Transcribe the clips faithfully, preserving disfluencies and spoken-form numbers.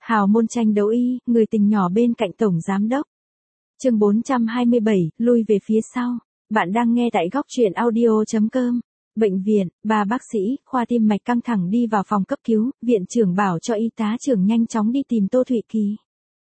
Hào môn tranh đấu y, người tình nhỏ bên cạnh tổng giám đốc. Chương bốn trăm hai mươi bảy, lui về phía sau. Bạn đang nghe tại góc truyện audio chấm com. Bệnh viện, ba bác sĩ, khoa tim mạch căng thẳng đi vào phòng cấp cứu, viện trưởng bảo cho y tá trưởng nhanh chóng đi tìm Tô Thụy Kỳ.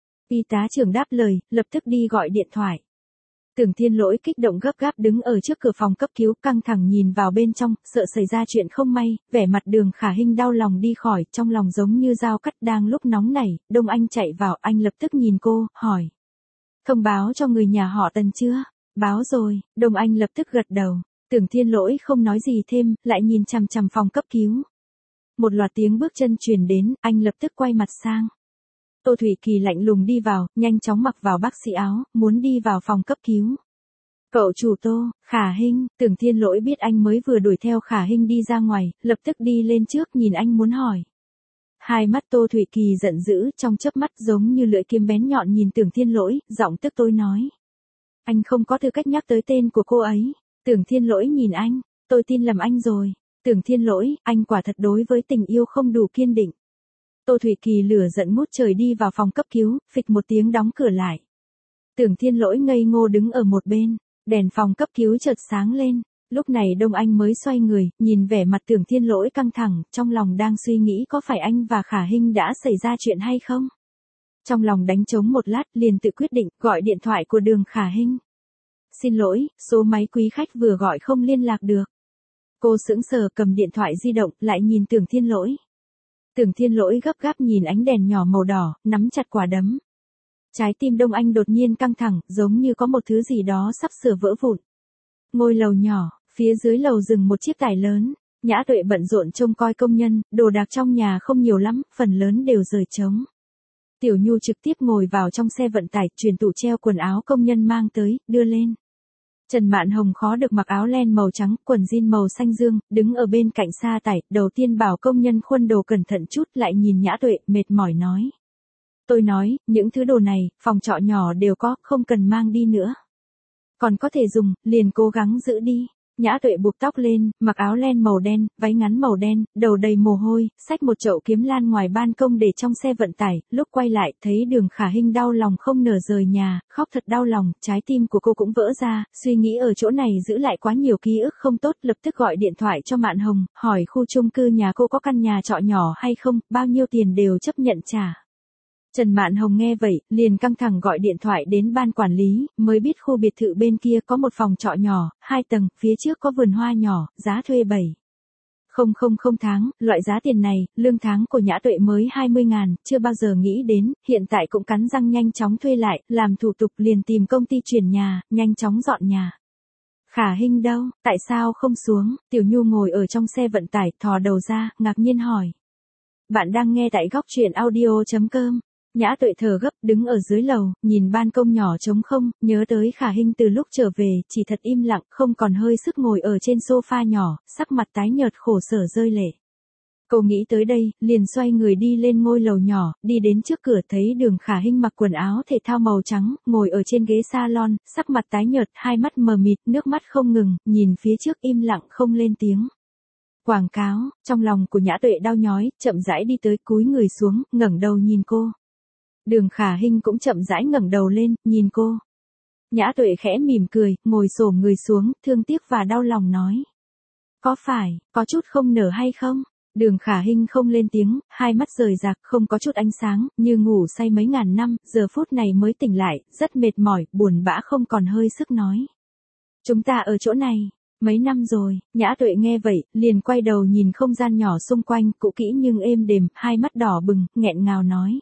Y tá trưởng đáp lời, lập tức đi gọi điện thoại. Tưởng Thiên Lỗi kích động gấp gáp đứng ở trước cửa phòng cấp cứu, căng thẳng nhìn vào bên trong, sợ xảy ra chuyện không may, vẻ mặt Đường Khả Hinh đau lòng đi khỏi, trong lòng giống như dao cắt. Đang lúc nóng nảy, Đông Anh chạy vào, anh lập tức nhìn cô, hỏi. Thông báo cho người nhà họ Tần chưa? Báo rồi, Đông Anh lập tức gật đầu. Tưởng Thiên Lỗi không nói gì thêm, lại nhìn chằm chằm phòng cấp cứu. Một loạt tiếng bước chân truyền đến, anh lập tức quay mặt sang. Tô Thụy Kỳ lạnh lùng đi vào, nhanh chóng mặc vào bác sĩ áo, muốn đi vào phòng cấp cứu. Cậu chủ Tô, Khả Hinh, Tưởng Thiên Lỗi biết anh mới vừa đuổi theo Khả Hinh đi ra ngoài, lập tức đi lên trước nhìn anh muốn hỏi. Hai mắt Tô Thụy Kỳ giận dữ, trong chớp mắt giống như lưỡi kiếm bén nhọn nhìn Tưởng Thiên Lỗi, giọng tức tối nói. Anh không có tư cách nhắc tới tên của cô ấy. Tưởng Thiên Lỗi nhìn anh, tôi tin lầm anh rồi. Tưởng Thiên Lỗi, anh quả thật đối với tình yêu không đủ kiên định. Tô Thụy Kỳ lửa giận ngút trời đi vào phòng cấp cứu, phịch một tiếng đóng cửa lại. Tưởng Thiên Lỗi ngây ngô đứng ở một bên, đèn phòng cấp cứu chợt sáng lên. Lúc này Đông Anh mới xoay người, nhìn vẻ mặt Tưởng Thiên Lỗi căng thẳng, trong lòng đang suy nghĩ có phải anh và Khả Hinh đã xảy ra chuyện hay không. Trong lòng đánh trống một lát liền tự quyết định gọi điện thoại của Đường Khả Hinh. Xin lỗi, số máy quý khách vừa gọi không liên lạc được. Cô sững sờ cầm điện thoại di động lại nhìn Tưởng Thiên Lỗi. Tưởng Thiên Lỗi gấp gáp nhìn ánh đèn nhỏ màu đỏ, nắm chặt quả đấm. Trái tim Đông Anh đột nhiên căng thẳng, giống như có một thứ gì đó sắp sửa vỡ vụn. Ngôi lầu nhỏ, phía dưới lầu dừng một chiếc tải lớn. Nhã Tuệ bận rộn trông coi công nhân, đồ đạc trong nhà không nhiều lắm, phần lớn đều rời trống. Tiểu Nhu trực tiếp ngồi vào trong xe vận tải, chuyển tủ treo quần áo công nhân mang tới, đưa lên. Trần Mạn Hồng khó được mặc áo len màu trắng, quần jean màu xanh dương, đứng ở bên cạnh xa tải, đầu tiên bảo công nhân khuân đồ cẩn thận chút, lại nhìn Nhã Tuệ, mệt mỏi nói. Tôi nói, những thứ đồ này, phòng trọ nhỏ đều có, không cần mang đi nữa. Còn có thể dùng, liền cố gắng giữ đi. Nhã Tuệ buộc tóc lên, mặc áo len màu đen, váy ngắn màu đen, đầu đầy mồ hôi, xách một chậu kiếm lan ngoài ban công để trong xe vận tải, lúc quay lại, thấy Đường Khả Hinh đau lòng không nở rời nhà, khóc thật đau lòng, trái tim của cô cũng vỡ ra, suy nghĩ ở chỗ này giữ lại quá nhiều ký ức không tốt, lập tức gọi điện thoại cho Mạn Hồng, hỏi khu chung cư nhà cô có căn nhà trọ nhỏ hay không, bao nhiêu tiền đều chấp nhận trả. Trần Mạn Hồng nghe vậy, liền căng thẳng gọi điện thoại đến ban quản lý, mới biết khu biệt thự bên kia có một phòng trọ nhỏ, hai tầng, phía trước có vườn hoa nhỏ, giá thuê bảy. Không không không tháng, loại giá tiền này, lương tháng của Nhã Tuệ mới hai mươi ngàn, chưa bao giờ nghĩ đến, hiện tại cũng cắn răng nhanh chóng thuê lại, làm thủ tục liền tìm công ty chuyển nhà, nhanh chóng dọn nhà. Khả Hinh đâu, tại sao không xuống? Tiểu Nhu ngồi ở trong xe vận tải, thò đầu ra, ngạc nhiên hỏi. Bạn đang nghe tại góc truyện audio chấm com. Nhã Tuệ thở gấp, đứng ở dưới lầu, nhìn ban công nhỏ trống không, nhớ tới Khả Hinh từ lúc trở về, chỉ thật im lặng, không còn hơi sức ngồi ở trên sofa nhỏ, sắc mặt tái nhợt khổ sở rơi lệ. Cô nghĩ tới đây, liền xoay người đi lên ngôi lầu nhỏ, đi đến trước cửa thấy Đường Khả Hinh mặc quần áo thể thao màu trắng, ngồi ở trên ghế salon, sắc mặt tái nhợt, hai mắt mờ mịt, nước mắt không ngừng, nhìn phía trước im lặng không lên tiếng. Quảng cáo, trong lòng của Nhã Tuệ đau nhói, chậm rãi đi tới cúi người xuống, ngẩng đầu nhìn cô. Đường Khả Hinh cũng chậm rãi ngẩng đầu lên, nhìn cô. Nhã Tuệ khẽ mỉm cười, ngồi xổm người xuống, thương tiếc và đau lòng nói. Có phải, có chút không nở hay không? Đường Khả Hinh không lên tiếng, hai mắt rời rạc, không có chút ánh sáng, như ngủ say mấy ngàn năm, giờ phút này mới tỉnh lại, rất mệt mỏi, buồn bã không còn hơi sức nói. Chúng ta ở chỗ này, mấy năm rồi. Nhã Tuệ nghe vậy, liền quay đầu nhìn không gian nhỏ xung quanh, cũ kỹ nhưng êm đềm, hai mắt đỏ bừng, nghẹn ngào nói.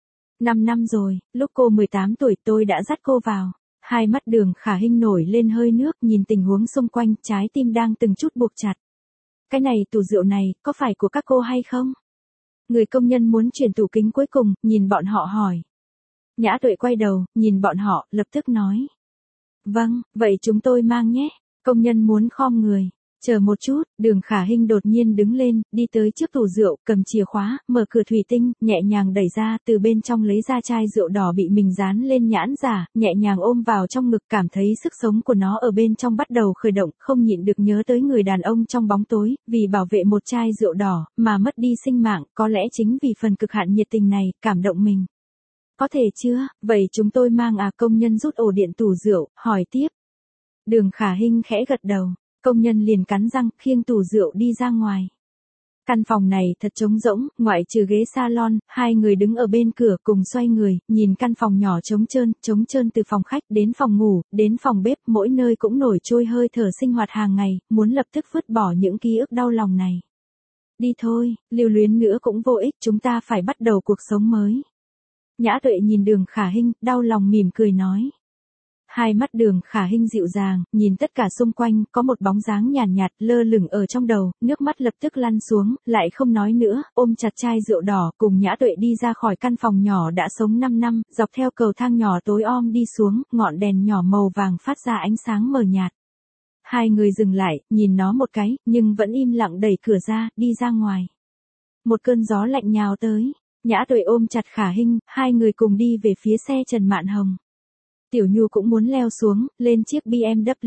Năm năm rồi, lúc cô mười tám tuổi tôi đã dắt cô vào. Hai mắt Đường Khả Hinh nổi lên hơi nước, nhìn tình huống xung quanh, trái tim đang từng chút buộc chặt. Cái này, tủ rượu này, có phải của các cô hay không? Người công nhân muốn chuyển tủ kính cuối cùng, nhìn bọn họ hỏi. Nhã Tuệ quay đầu, nhìn bọn họ, lập tức nói. Vâng, vậy chúng tôi mang nhé. Công nhân muốn khom người. Chờ một chút, Đường Khả Hinh đột nhiên đứng lên, đi tới trước tủ rượu, cầm chìa khóa, mở cửa thủy tinh, nhẹ nhàng đẩy ra, từ bên trong lấy ra chai rượu đỏ bị mình dán lên nhãn giả, nhẹ nhàng ôm vào trong ngực, cảm thấy sức sống của nó ở bên trong bắt đầu khởi động, không nhịn được nhớ tới người đàn ông trong bóng tối, vì bảo vệ một chai rượu đỏ, mà mất đi sinh mạng, có lẽ chính vì phần cực hạn nhiệt tình này, cảm động mình. Có thể chưa, vậy chúng tôi mang à? Công nhân rút ổ điện tủ rượu, hỏi tiếp. Đường Khả Hinh khẽ gật đầu. Công nhân liền cắn răng, khiêng tủ rượu đi ra ngoài. Căn phòng này thật trống rỗng, ngoại trừ ghế salon, hai người đứng ở bên cửa cùng xoay người, nhìn căn phòng nhỏ trống trơn, trống trơn từ phòng khách đến phòng ngủ, đến phòng bếp, mỗi nơi cũng nổi trôi hơi thở sinh hoạt hàng ngày, muốn lập tức vứt bỏ những ký ức đau lòng này. Đi thôi, lưu luyến nữa cũng vô ích, chúng ta phải bắt đầu cuộc sống mới. Nhã Tuệ nhìn Đường Khả Hinh, đau lòng mỉm cười nói. Hai mắt Đường Khả Hinh dịu dàng, nhìn tất cả xung quanh, có một bóng dáng nhàn nhạt, nhạt lơ lửng ở trong đầu, nước mắt lập tức lăn xuống, lại không nói nữa, ôm chặt chai rượu đỏ, cùng Nhã Tuệ đi ra khỏi căn phòng nhỏ đã sống năm năm, dọc theo cầu thang nhỏ tối om đi xuống, ngọn đèn nhỏ màu vàng phát ra ánh sáng mờ nhạt. Hai người dừng lại, nhìn nó một cái, nhưng vẫn im lặng đẩy cửa ra, đi ra ngoài. Một cơn gió lạnh nhào tới, Nhã Tuệ ôm chặt Khả Hinh, hai người cùng đi về phía xe Trần Mạn Hồng. Tiểu Nhu cũng muốn leo xuống, lên chiếc bê em vê.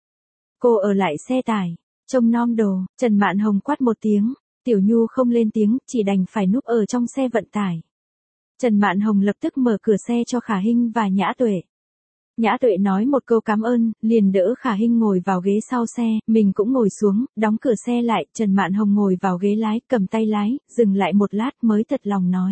Cô ở lại xe tải, trông nom đồ, Trần Mạn Hồng quát một tiếng, Tiểu Nhu không lên tiếng, chỉ đành phải núp ở trong xe vận tải. Trần Mạn Hồng lập tức mở cửa xe cho Khả Hinh và Nhã Tuệ. Nhã Tuệ nói một câu cảm ơn, liền đỡ Khả Hinh ngồi vào ghế sau xe, mình cũng ngồi xuống, đóng cửa xe lại, Trần Mạn Hồng ngồi vào ghế lái, cầm tay lái, dừng lại một lát mới thật lòng nói.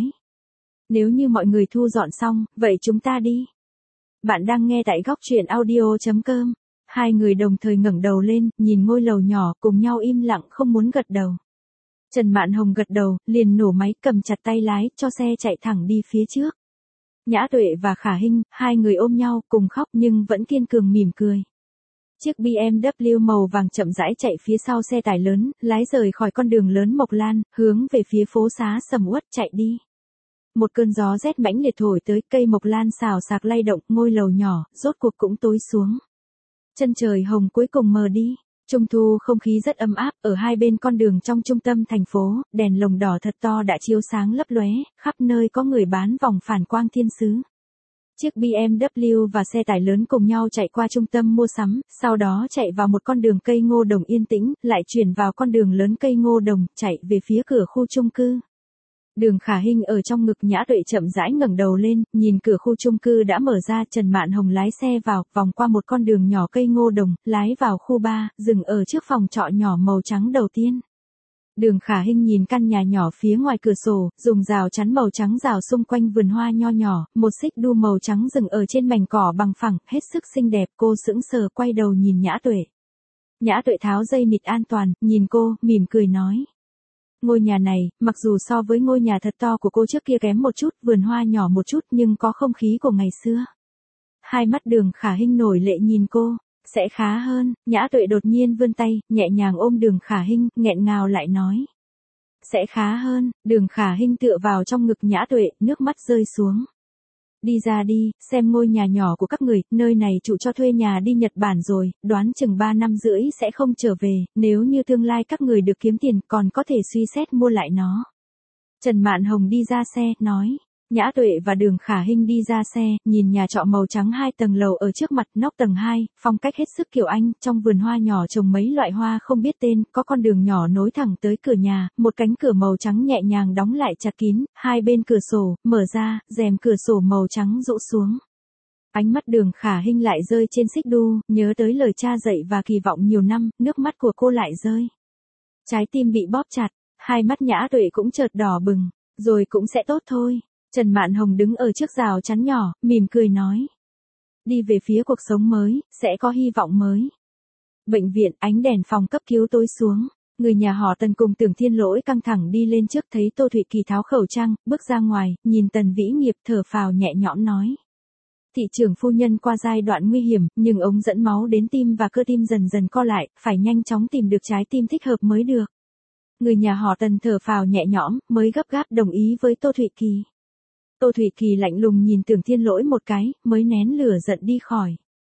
Nếu như mọi người thu dọn xong, vậy chúng ta đi. Bạn đang nghe tại góc truyện audio chấm com. Hai người đồng thời ngẩng đầu lên, nhìn ngôi lầu nhỏ, cùng nhau im lặng không muốn gật đầu. Trần Mạn Hồng gật đầu, liền nổ máy, cầm chặt tay lái, cho xe chạy thẳng đi phía trước. Nhã Tuệ và Khả Hinh, hai người ôm nhau, cùng khóc nhưng vẫn kiên cường mỉm cười. Chiếc bê em vê màu vàng chậm rãi chạy phía sau xe tải lớn, lái rời khỏi con đường lớn Mộc Lan, hướng về phía phố xá sầm uất chạy đi. Một cơn gió rét mãnh liệt thổi tới, cây mộc lan xào xạc lay động, ngôi lầu nhỏ, rốt cuộc cũng tối xuống. Chân trời hồng cuối cùng mờ đi. Trung thu không khí rất ấm áp, ở hai bên con đường trong trung tâm thành phố, đèn lồng đỏ thật to đã chiếu sáng lấp lóe, khắp nơi có người bán vòng phản quang thiên sứ. Chiếc bê em vê và xe tải lớn cùng nhau chạy qua trung tâm mua sắm, sau đó chạy vào một con đường cây ngô đồng yên tĩnh, lại chuyển vào con đường lớn cây ngô đồng, chạy về phía cửa khu chung cư. Đường Khả Hinh ở trong ngực Nhã Tuệ chậm rãi ngẩng đầu lên, nhìn cửa khu chung cư đã mở ra, Trần Mạn Hồng lái xe vào, vòng qua một con đường nhỏ cây ngô đồng, lái vào khu ba, dừng ở trước phòng trọ nhỏ màu trắng đầu tiên. Đường Khả Hinh nhìn căn nhà nhỏ phía ngoài cửa sổ, dùng rào chắn màu trắng rào xung quanh vườn hoa nho nhỏ, một xích đu màu trắng dừng ở trên mảnh cỏ bằng phẳng, hết sức xinh đẹp, cô sững sờ quay đầu nhìn Nhã Tuệ. Nhã Tuệ tháo dây nịt an toàn, nhìn cô, mỉm cười nói. Ngôi nhà này, mặc dù so với ngôi nhà thật to của cô trước kia kém một chút, vườn hoa nhỏ một chút nhưng có không khí của ngày xưa. Hai mắt Đường Khả Hinh nổi lệ nhìn cô, sẽ khá hơn, Nhã Tuệ đột nhiên vươn tay, nhẹ nhàng ôm Đường Khả Hinh, nghẹn ngào lại nói. Sẽ khá hơn, Đường Khả Hinh tựa vào trong ngực Nhã Tuệ, nước mắt rơi xuống. Đi ra đi, xem ngôi nhà nhỏ của các người, nơi này chủ cho thuê nhà đi Nhật Bản rồi, đoán chừng ba năm rưỡi sẽ không trở về, nếu như tương lai các người được kiếm tiền còn có thể suy xét mua lại nó. Trần Mạn Hồng đi ra xe, nói. Nhã Tuệ và Đường Khả Hinh đi ra xe, nhìn nhà trọ màu trắng hai tầng lầu ở trước mặt, nóc tầng hai, phong cách hết sức kiểu Anh, trong vườn hoa nhỏ trồng mấy loại hoa không biết tên, có con đường nhỏ nối thẳng tới cửa nhà, một cánh cửa màu trắng nhẹ nhàng đóng lại chặt kín, hai bên cửa sổ, mở ra, rèm cửa sổ màu trắng rũ xuống. Ánh mắt Đường Khả Hinh lại rơi trên xích đu, nhớ tới lời cha dạy và kỳ vọng nhiều năm, nước mắt của cô lại rơi. Trái tim bị bóp chặt, hai mắt Nhã Tuệ cũng chợt đỏ bừng, rồi cũng sẽ tốt thôi. Trần Mạn Hồng đứng ở trước rào chắn nhỏ, mỉm cười nói. Đi về phía cuộc sống mới, sẽ có hy vọng mới. Bệnh viện, ánh đèn phòng cấp cứu tối xuống. Người nhà họ Tần cùng Tưởng Thiên Lỗi căng thẳng đi lên trước, thấy Tô Thụy Kỳ tháo khẩu trang, bước ra ngoài, nhìn Tần Vĩ Nghiệp thở phào nhẹ nhõm nói. Thị trưởng phu nhân qua giai đoạn nguy hiểm, nhưng ống dẫn máu đến tim và cơ tim dần dần co lại, phải nhanh chóng tìm được trái tim thích hợp mới được. Người nhà họ Tần thở phào nhẹ nhõm, mới gấp gáp đồng ý với Tô Thụy Kỳ. Tô Thụy Kỳ lạnh lùng nhìn Tưởng Thiên Lỗi một cái, mới nén lửa giận đi khỏi.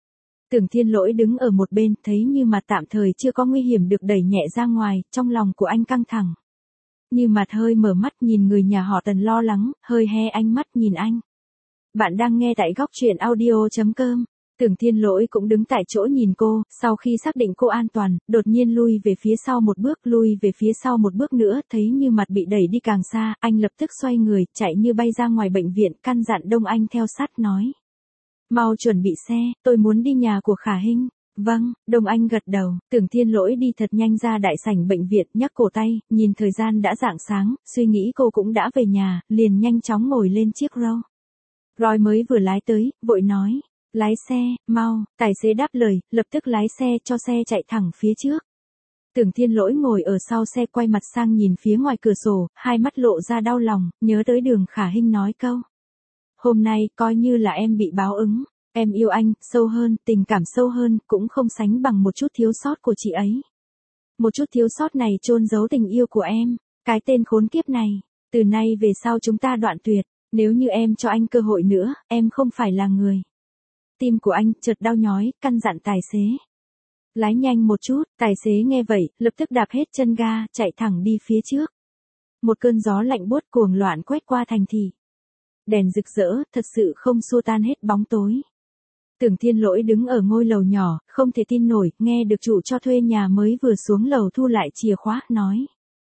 Tưởng Thiên Lỗi đứng ở một bên, thấy Như Mặt tạm thời chưa có nguy hiểm được đẩy nhẹ ra ngoài, trong lòng của anh căng thẳng. Như Mặt hơi mở mắt nhìn người nhà họ Tần lo lắng, hơi he ánh mắt nhìn anh. Bạn đang nghe tại góc truyện audio.com. Tưởng Thiên Lỗi cũng đứng tại chỗ nhìn cô, sau khi xác định cô an toàn, đột nhiên lui về phía sau một bước, lui về phía sau một bước nữa, thấy Như Mặt bị đẩy đi càng xa, anh lập tức xoay người, chạy như bay ra ngoài bệnh viện, căn dặn Đông Anh theo sát nói. Mau chuẩn bị xe, tôi muốn đi nhà của Khả Hinh. Vâng, Đông Anh gật đầu, Tưởng Thiên Lỗi đi thật nhanh ra đại sảnh bệnh viện, nhấc cổ tay, nhìn thời gian đã rạng sáng, suy nghĩ cô cũng đã về nhà, liền nhanh chóng ngồi lên chiếc Rolls Royce mới vừa lái tới, vội nói. Lái xe, mau, tài xế đáp lời, lập tức lái xe cho xe chạy thẳng phía trước. Tưởng Thiên Lỗi ngồi ở sau xe quay mặt sang nhìn phía ngoài cửa sổ, hai mắt lộ ra đau lòng, nhớ tới Đường Khả Hinh nói câu. Hôm nay, coi như là em bị báo ứng, em yêu anh, sâu hơn, tình cảm sâu hơn, cũng không sánh bằng một chút thiếu sót của chị ấy. Một chút thiếu sót này chôn giấu tình yêu của em, cái tên khốn kiếp này, từ nay về sau chúng ta đoạn tuyệt, nếu như em cho anh cơ hội nữa, em không phải là người. Tim của anh chợt đau nhói, căn dặn tài xế. Lái nhanh một chút, tài xế nghe vậy, lập tức đạp hết chân ga, chạy thẳng đi phía trước. Một cơn gió lạnh buốt cuồng loạn quét qua thành thị. Đèn rực rỡ, thật sự không xua tan hết bóng tối. Tưởng Thiên Lỗi đứng ở ngôi lầu nhỏ, không thể tin nổi, nghe được chủ cho thuê nhà mới vừa xuống lầu thu lại chìa khóa, nói.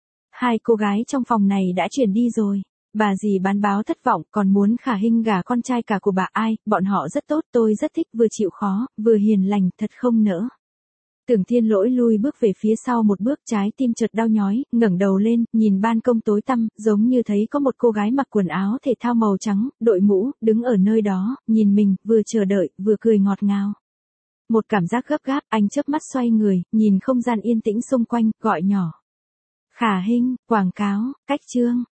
Hai cô gái trong phòng này đã chuyển đi rồi. Bà dì bán báo thất vọng, còn muốn Khả Hinh gả con trai cả của bà ai, bọn họ rất tốt, tôi rất thích, vừa chịu khó, vừa hiền lành, thật không nỡ. Tưởng Thiên Lỗi lui bước về phía sau một bước, trái tim chợt đau nhói, ngẩng đầu lên, nhìn ban công tối tăm, giống như thấy có một cô gái mặc quần áo thể thao màu trắng, đội mũ, đứng ở nơi đó, nhìn mình, vừa chờ đợi, vừa cười ngọt ngào. Một cảm giác gấp gáp, anh chớp mắt xoay người, nhìn không gian yên tĩnh xung quanh, gọi nhỏ. Khả Hinh, quảng cáo, cách chương.